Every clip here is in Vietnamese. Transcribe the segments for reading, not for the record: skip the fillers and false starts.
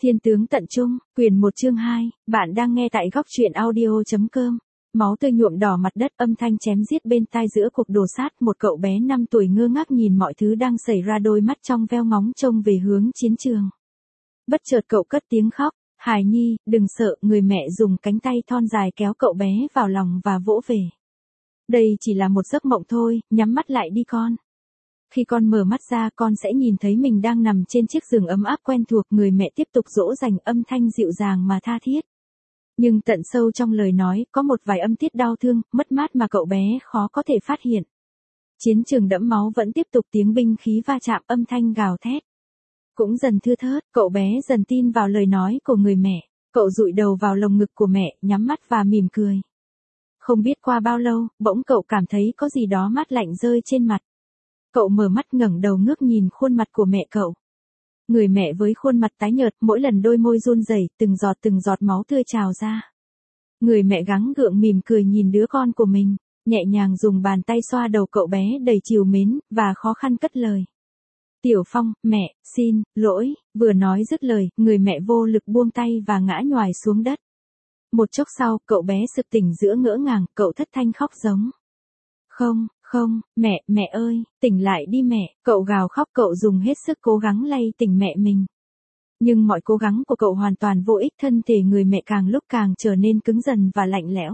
Thiên tướng tận trung, quyền 1 chương 2, bạn đang nghe tại góc truyện audio.com. Máu tươi nhuộm đỏ mặt đất, âm thanh chém giết bên tai giữa cuộc đồ sát, một cậu bé 5 tuổi ngơ ngác nhìn mọi thứ đang xảy ra, đôi mắt trong veo ngóng trông về hướng chiến trường. Bất chợt cậu cất tiếng khóc, "Hải Nhi, đừng sợ." Người mẹ dùng cánh tay thon dài kéo cậu bé vào lòng và vỗ về. "Đây chỉ là một giấc mộng thôi, nhắm mắt lại đi con. Khi con mở mắt ra, con sẽ nhìn thấy mình đang nằm trên chiếc giường ấm áp quen thuộc." Người mẹ tiếp tục dỗ dành, âm thanh dịu dàng mà tha thiết. Nhưng tận sâu trong lời nói, có một vài âm tiết đau thương, mất mát mà cậu bé khó có thể phát hiện. Chiến trường đẫm máu vẫn tiếp tục, tiếng binh khí va chạm, âm thanh gào thét cũng dần thưa thớt, cậu bé dần tin vào lời nói của người mẹ. Cậu dụi đầu vào lồng ngực của mẹ, nhắm mắt và mỉm cười. Không biết qua bao lâu, bỗng cậu cảm thấy có gì đó mát lạnh rơi trên mặt. Cậu mở mắt, ngẩng đầu ngước nhìn khuôn mặt của mẹ cậu. Người mẹ với khuôn mặt tái nhợt, mỗi lần đôi môi run rẩy, từng giọt máu tươi trào ra. Người mẹ gắng gượng mỉm cười nhìn đứa con của mình, nhẹ nhàng dùng bàn tay xoa đầu cậu bé đầy trìu mến, và khó khăn cất lời. "Tiểu Phong, mẹ, xin lỗi." Vừa nói dứt lời, người mẹ vô lực buông tay và ngã nhoài xuống đất. Một chốc sau, cậu bé sực tỉnh giữa ngỡ ngàng, cậu thất thanh khóc giống. Không, mẹ ơi, tỉnh lại đi mẹ." Cậu gào khóc, cậu dùng hết sức cố gắng lay tỉnh mẹ mình. Nhưng mọi cố gắng của cậu hoàn toàn vô ích, thân thể người mẹ càng lúc càng trở nên cứng dần và lạnh lẽo.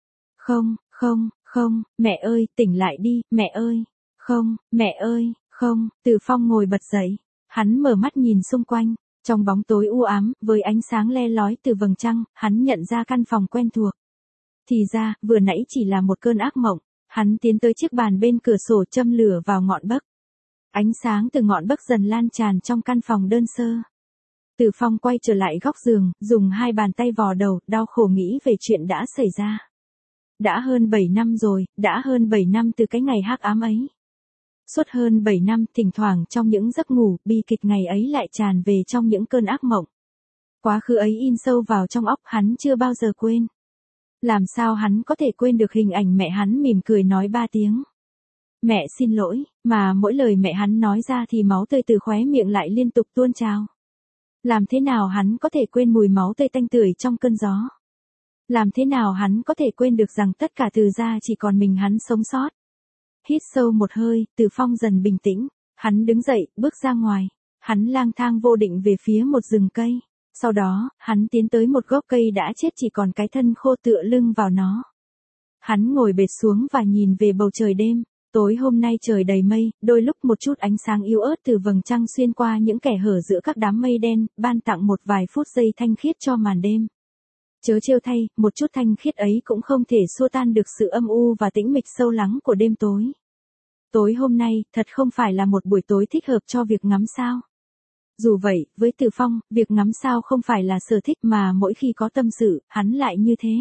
Không, mẹ ơi, tỉnh lại đi, mẹ ơi. Không, mẹ ơi, không." Từ Phong ngồi bật dậy. Hắn mở mắt nhìn xung quanh. Trong bóng tối u ám, với ánh sáng le lói từ vầng trăng, hắn nhận ra căn phòng quen thuộc. Thì ra, vừa nãy chỉ là một cơn ác mộng. Hắn tiến tới chiếc bàn bên cửa sổ, châm lửa vào ngọn bấc. Ánh sáng từ ngọn bấc dần lan tràn trong căn phòng đơn sơ. Từ Phong quay trở lại góc giường, dùng hai bàn tay vò đầu, đau khổ nghĩ về chuyện đã xảy ra. Đã hơn 7 năm rồi, đã hơn 7 năm từ cái ngày hắc ám ấy. Suốt hơn 7 năm, thỉnh thoảng trong những giấc ngủ, bi kịch ngày ấy lại tràn về trong những cơn ác mộng. Quá khứ ấy in sâu vào trong óc hắn, chưa bao giờ quên. Làm sao hắn có thể quên được hình ảnh mẹ hắn mỉm cười nói 3 tiếng "Mẹ xin lỗi", mà mỗi lời mẹ hắn nói ra thì máu tươi từ khóe miệng lại liên tục tuôn trào. Làm thế nào hắn có thể quên mùi máu tươi tanh tưởi trong cơn gió? Làm thế nào hắn có thể quên được rằng tất cả từ ra chỉ còn mình hắn sống sót? Hít sâu một hơi, Từ Phong dần bình tĩnh. Hắn đứng dậy, bước ra ngoài. Hắn lang thang vô định về phía một rừng cây. Sau đó, hắn tiến tới một gốc cây đã chết, chỉ còn cái thân khô tựa lưng vào nó. Hắn ngồi bệt xuống và nhìn về bầu trời đêm. Tối hôm nay trời đầy mây, đôi lúc một chút ánh sáng yếu ớt từ vầng trăng xuyên qua những kẽ hở giữa các đám mây đen, ban tặng một vài phút giây thanh khiết cho màn đêm. Chớ trêu thay, một chút thanh khiết ấy cũng không thể xua tan được sự âm u và tĩnh mịch sâu lắng của đêm tối. Tối hôm nay, thật không phải là một buổi tối thích hợp cho việc ngắm sao. Dù vậy, với Từ Phong, việc ngắm sao không phải là sở thích, mà mỗi khi có tâm sự, hắn lại như thế.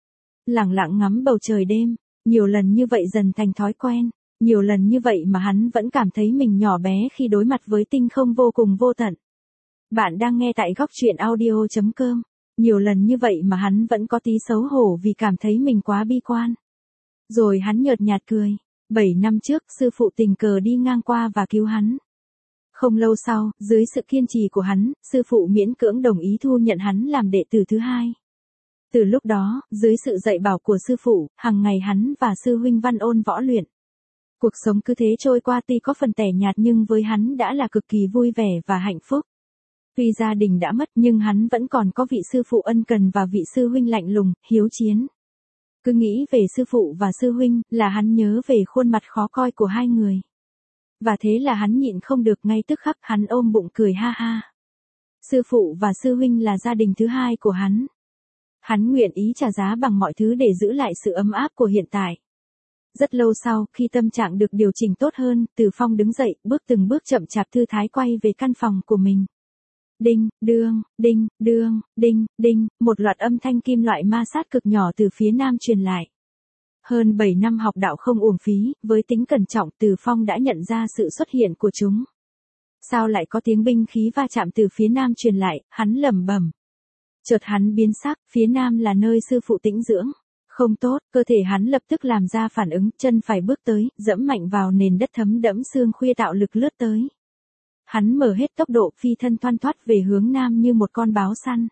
Lặng lặng ngắm bầu trời đêm, nhiều lần như vậy dần thành thói quen, nhiều lần như vậy mà hắn vẫn cảm thấy mình nhỏ bé khi đối mặt với tinh không vô cùng vô tận. Bạn đang nghe tại góc truyện audio.com. Nhiều lần như vậy mà hắn vẫn có tí xấu hổ vì cảm thấy mình quá bi quan. Rồi hắn nhợt nhạt cười. 7 năm trước, sư phụ tình cờ đi ngang qua và cứu hắn. Không lâu sau, dưới sự kiên trì của hắn, sư phụ miễn cưỡng đồng ý thu nhận hắn làm đệ tử thứ hai. Từ lúc đó, dưới sự dạy bảo của sư phụ, hàng ngày hắn và sư huynh Văn ôn võ luyện. Cuộc sống cứ thế trôi qua, tuy có phần tẻ nhạt nhưng với hắn đã là cực kỳ vui vẻ và hạnh phúc. Tuy gia đình đã mất nhưng hắn vẫn còn có vị sư phụ ân cần và vị sư huynh lạnh lùng, hiếu chiến. Cứ nghĩ về sư phụ và sư huynh là hắn nhớ về khuôn mặt khó coi của hai người. Và thế là hắn nhịn không được, ngay tức khắc hắn ôm bụng cười ha ha. Sư phụ và sư huynh là gia đình thứ hai của hắn. Hắn nguyện ý trả giá bằng mọi thứ để giữ lại sự ấm áp của hiện tại. Rất lâu sau, khi tâm trạng được điều chỉnh tốt hơn, Từ Phong đứng dậy, từng bước chậm chạp thư thái quay về căn phòng của mình. Đinh, đương, đinh, đương, đinh, đinh, một loạt âm thanh kim loại ma sát cực nhỏ từ phía nam truyền lại. Hơn 7 năm học đạo không uổng phí, với tính cẩn trọng, Từ Phong đã nhận ra sự xuất hiện của chúng. Sao lại có tiếng binh khí va chạm từ phía nam truyền lại, hắn lẩm bẩm. Chợt hắn biến sắc, phía nam là nơi sư phụ tĩnh dưỡng. Không tốt, cơ thể hắn lập tức làm ra phản ứng, chân phải bước tới, dẫm mạnh vào nền đất thấm đẫm sương khuya, tạo lực lướt tới. Hắn mở hết tốc độ phi thân thoăn thoắt về hướng nam như một con báo săn.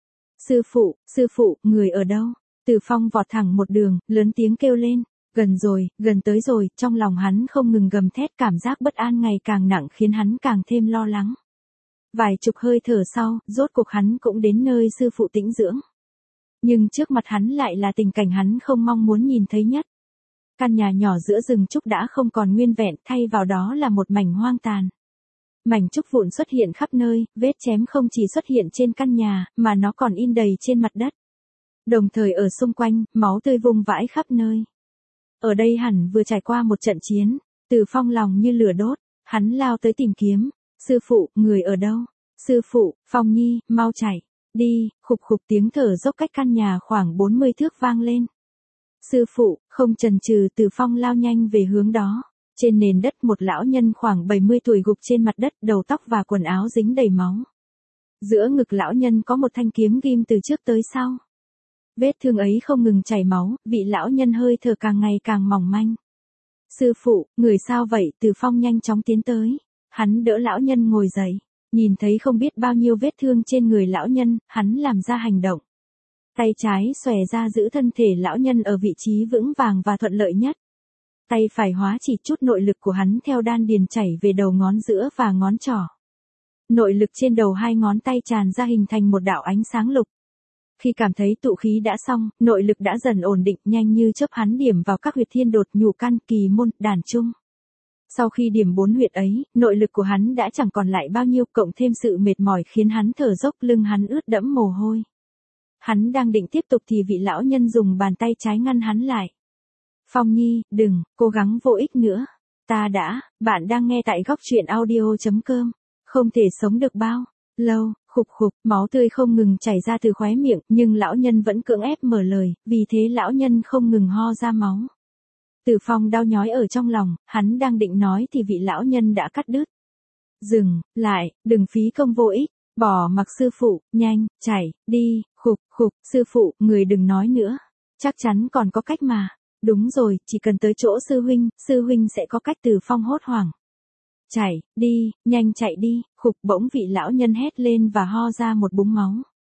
Sư phụ, người ở đâu? Từ Phong vọt thẳng một đường, lớn tiếng kêu lên. Gần tới rồi, trong lòng hắn không ngừng gầm thét, cảm giác bất an ngày càng nặng khiến hắn càng thêm lo lắng. Vài chục hơi thở sau, rốt cuộc hắn cũng đến nơi sư phụ tĩnh dưỡng. Nhưng trước mặt hắn lại là tình cảnh hắn không mong muốn nhìn thấy nhất. Căn nhà nhỏ giữa rừng trúc đã không còn nguyên vẹn, thay vào đó là một mảnh hoang tàn. Mảnh trúc vụn xuất hiện khắp nơi, vết chém không chỉ xuất hiện trên căn nhà, mà nó còn in đầy trên mặt đất. Đồng thời ở xung quanh, máu tươi vung vãi khắp nơi. Ở đây hẳn vừa trải qua một trận chiến, Từ Phong lòng như lửa đốt, hắn lao tới tìm kiếm. Sư phụ, người ở đâu? Sư phụ, Phong Nhi, mau chạy, đi, khục khục tiếng thở dốc cách căn nhà khoảng 40 thước vang lên. Sư phụ, không chần chừ Từ Phong lao nhanh về hướng đó. Trên nền đất một lão nhân khoảng 70 tuổi gục trên mặt đất, đầu tóc và quần áo dính đầy máu. Giữa ngực lão nhân có một thanh kiếm ghim từ trước tới sau. Vết thương ấy không ngừng chảy máu, vị lão nhân hơi thở càng ngày càng mỏng manh. Sư phụ, người sao vậy? Từ Phong nhanh chóng tiến tới. Hắn đỡ lão nhân ngồi dậy. Nhìn thấy không biết bao nhiêu vết thương trên người lão nhân, hắn làm ra hành động. Tay trái xòe ra giữ thân thể lão nhân ở vị trí vững vàng và thuận lợi nhất. Tay phải hóa chỉ chút nội lực của hắn theo đan điền chảy về đầu ngón giữa và ngón trỏ. Nội lực trên đầu hai ngón tay tràn ra hình thành một đạo ánh sáng lục. Khi cảm thấy tụ khí đã xong, nội lực đã dần ổn định, nhanh như chớp hắn điểm vào các huyệt thiên đột, nhũ căn, kỳ môn, đàn trung. Sau khi điểm 4 huyệt ấy, nội lực của hắn đã chẳng còn lại bao nhiêu, cộng thêm sự mệt mỏi khiến hắn thở dốc, lưng hắn ướt đẫm mồ hôi. Hắn đang định tiếp tục thì vị lão nhân dùng bàn tay trái ngăn hắn lại. Phong Nhi, đừng, cố gắng vô ích nữa. Bạn đang nghe tại góc truyện audio.com. Không thể sống được bao lâu, khục khục, máu tươi không ngừng chảy ra từ khóe miệng, nhưng lão nhân vẫn cưỡng ép mở lời, vì thế lão nhân không ngừng ho ra máu. Từ Phong đau nhói ở trong lòng, hắn đang định nói thì vị lão nhân đã cắt đứt. Dừng lại, đừng phí công vô ích, bỏ mặc sư phụ, nhanh, chạy, đi, khục khục, sư phụ, người đừng nói nữa. Chắc chắn còn có cách mà. Đúng rồi, chỉ cần tới chỗ sư huynh sẽ có cách. Từ Phong hốt hoảng. Chạy, đi, nhanh chạy đi, khục, bỗng vị lão nhân hét lên và ho ra một búng máu.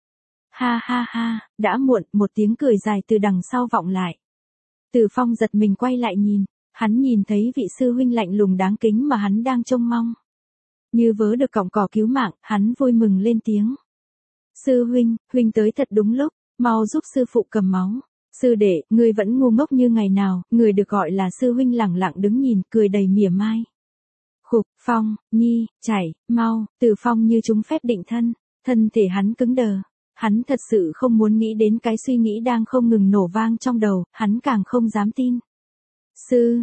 Ha ha ha, đã muộn, một tiếng cười dài từ đằng sau vọng lại. Từ Phong giật mình quay lại nhìn, hắn nhìn thấy vị sư huynh lạnh lùng đáng kính mà hắn đang trông mong. Như vớ được cọng cỏ cứu mạng, hắn vui mừng lên tiếng. Sư huynh tới thật đúng lúc, mau giúp sư phụ cầm máu. Sư đệ, ngươi vẫn ngu ngốc như ngày nào, người được gọi là sư huynh lẳng lặng đứng nhìn, cười đầy mỉa mai. Khục, Phong, Nhi, chạy, mau. Từ Phong như trúng phép định thân thể hắn cứng đờ. Hắn thật sự không muốn nghĩ đến cái suy nghĩ đang không ngừng nổ vang trong đầu, hắn càng không dám tin. Sư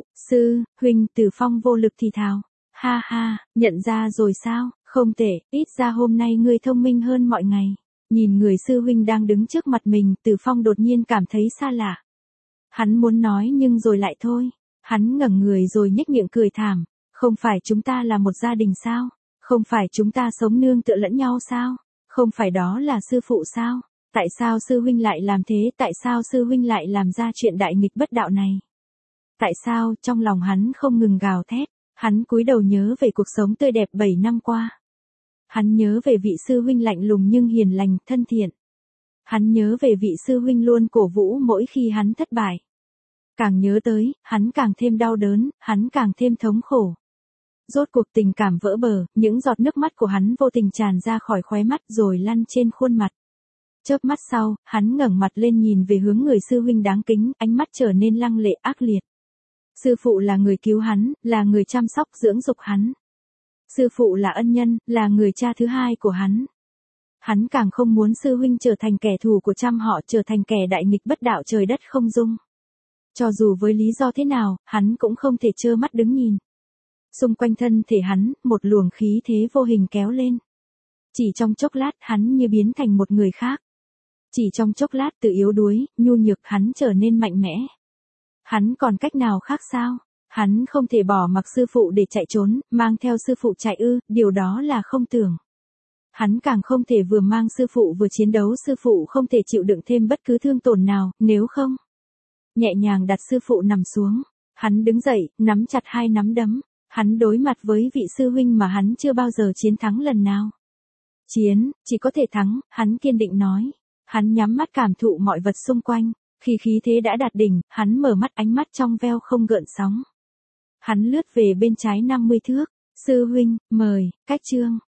huynh, Từ Phong vô lực thì thào. Ha ha, nhận ra rồi sao, không tệ, ít ra hôm nay ngươi thông minh hơn mọi ngày. Nhìn người sư huynh đang đứng trước mặt mình, Từ Phong đột nhiên cảm thấy xa lạ. Hắn muốn nói nhưng rồi lại thôi. Hắn ngẩng người rồi nhếch miệng cười thảm. Không phải chúng ta là một gia đình sao? Không phải chúng ta sống nương tựa lẫn nhau sao? Không phải đó là sư phụ sao? Tại sao sư huynh lại làm thế? Tại sao sư huynh lại làm ra chuyện đại nghịch bất đạo này? Tại sao? Trong lòng hắn không ngừng gào thét. Hắn cúi đầu nhớ về cuộc sống tươi đẹp 7 năm qua. Hắn nhớ về vị sư huynh lạnh lùng nhưng hiền lành, thân thiện. Hắn nhớ về vị sư huynh luôn cổ vũ mỗi khi hắn thất bại. Càng nhớ tới, hắn càng thêm đau đớn, hắn càng thêm thống khổ. Rốt cuộc tình cảm vỡ bờ, những giọt nước mắt của hắn vô tình tràn ra khỏi khóe mắt rồi lăn trên khuôn mặt. Chớp mắt sau, hắn ngẩng mặt lên nhìn về hướng người sư huynh đáng kính, ánh mắt trở nên lăng lệ ác liệt. Sư phụ là người cứu hắn, là người chăm sóc dưỡng dục hắn. Sư phụ là ân nhân, là người cha thứ hai của hắn. Hắn càng không muốn sư huynh trở thành kẻ thù của trăm họ, trở thành kẻ đại nghịch bất đạo trời đất không dung. Cho dù với lý do thế nào, hắn cũng không thể trơ mắt đứng nhìn. Xung quanh thân thể hắn, một luồng khí thế vô hình kéo lên. Chỉ trong chốc lát hắn như biến thành một người khác. Chỉ trong chốc lát từ yếu đuối, nhu nhược hắn trở nên mạnh mẽ. Hắn còn cách nào khác sao? Hắn không thể bỏ mặc sư phụ để chạy trốn, mang theo sư phụ chạy ư, điều đó là không tưởng. Hắn càng không thể vừa mang sư phụ vừa chiến đấu, sư phụ không thể chịu đựng thêm bất cứ thương tổn nào, nếu không. Nhẹ nhàng đặt sư phụ nằm xuống. Hắn đứng dậy, nắm chặt hai nắm đấm. Hắn đối mặt với vị sư huynh mà hắn chưa bao giờ chiến thắng lần nào. Chiến, chỉ có thể thắng, hắn kiên định nói. Hắn nhắm mắt cảm thụ mọi vật xung quanh, khi khí thế đã đạt đỉnh, hắn mở mắt, ánh mắt trong veo không gợn sóng. Hắn lướt về bên trái 50 thước, sư huynh, mời, cách chương.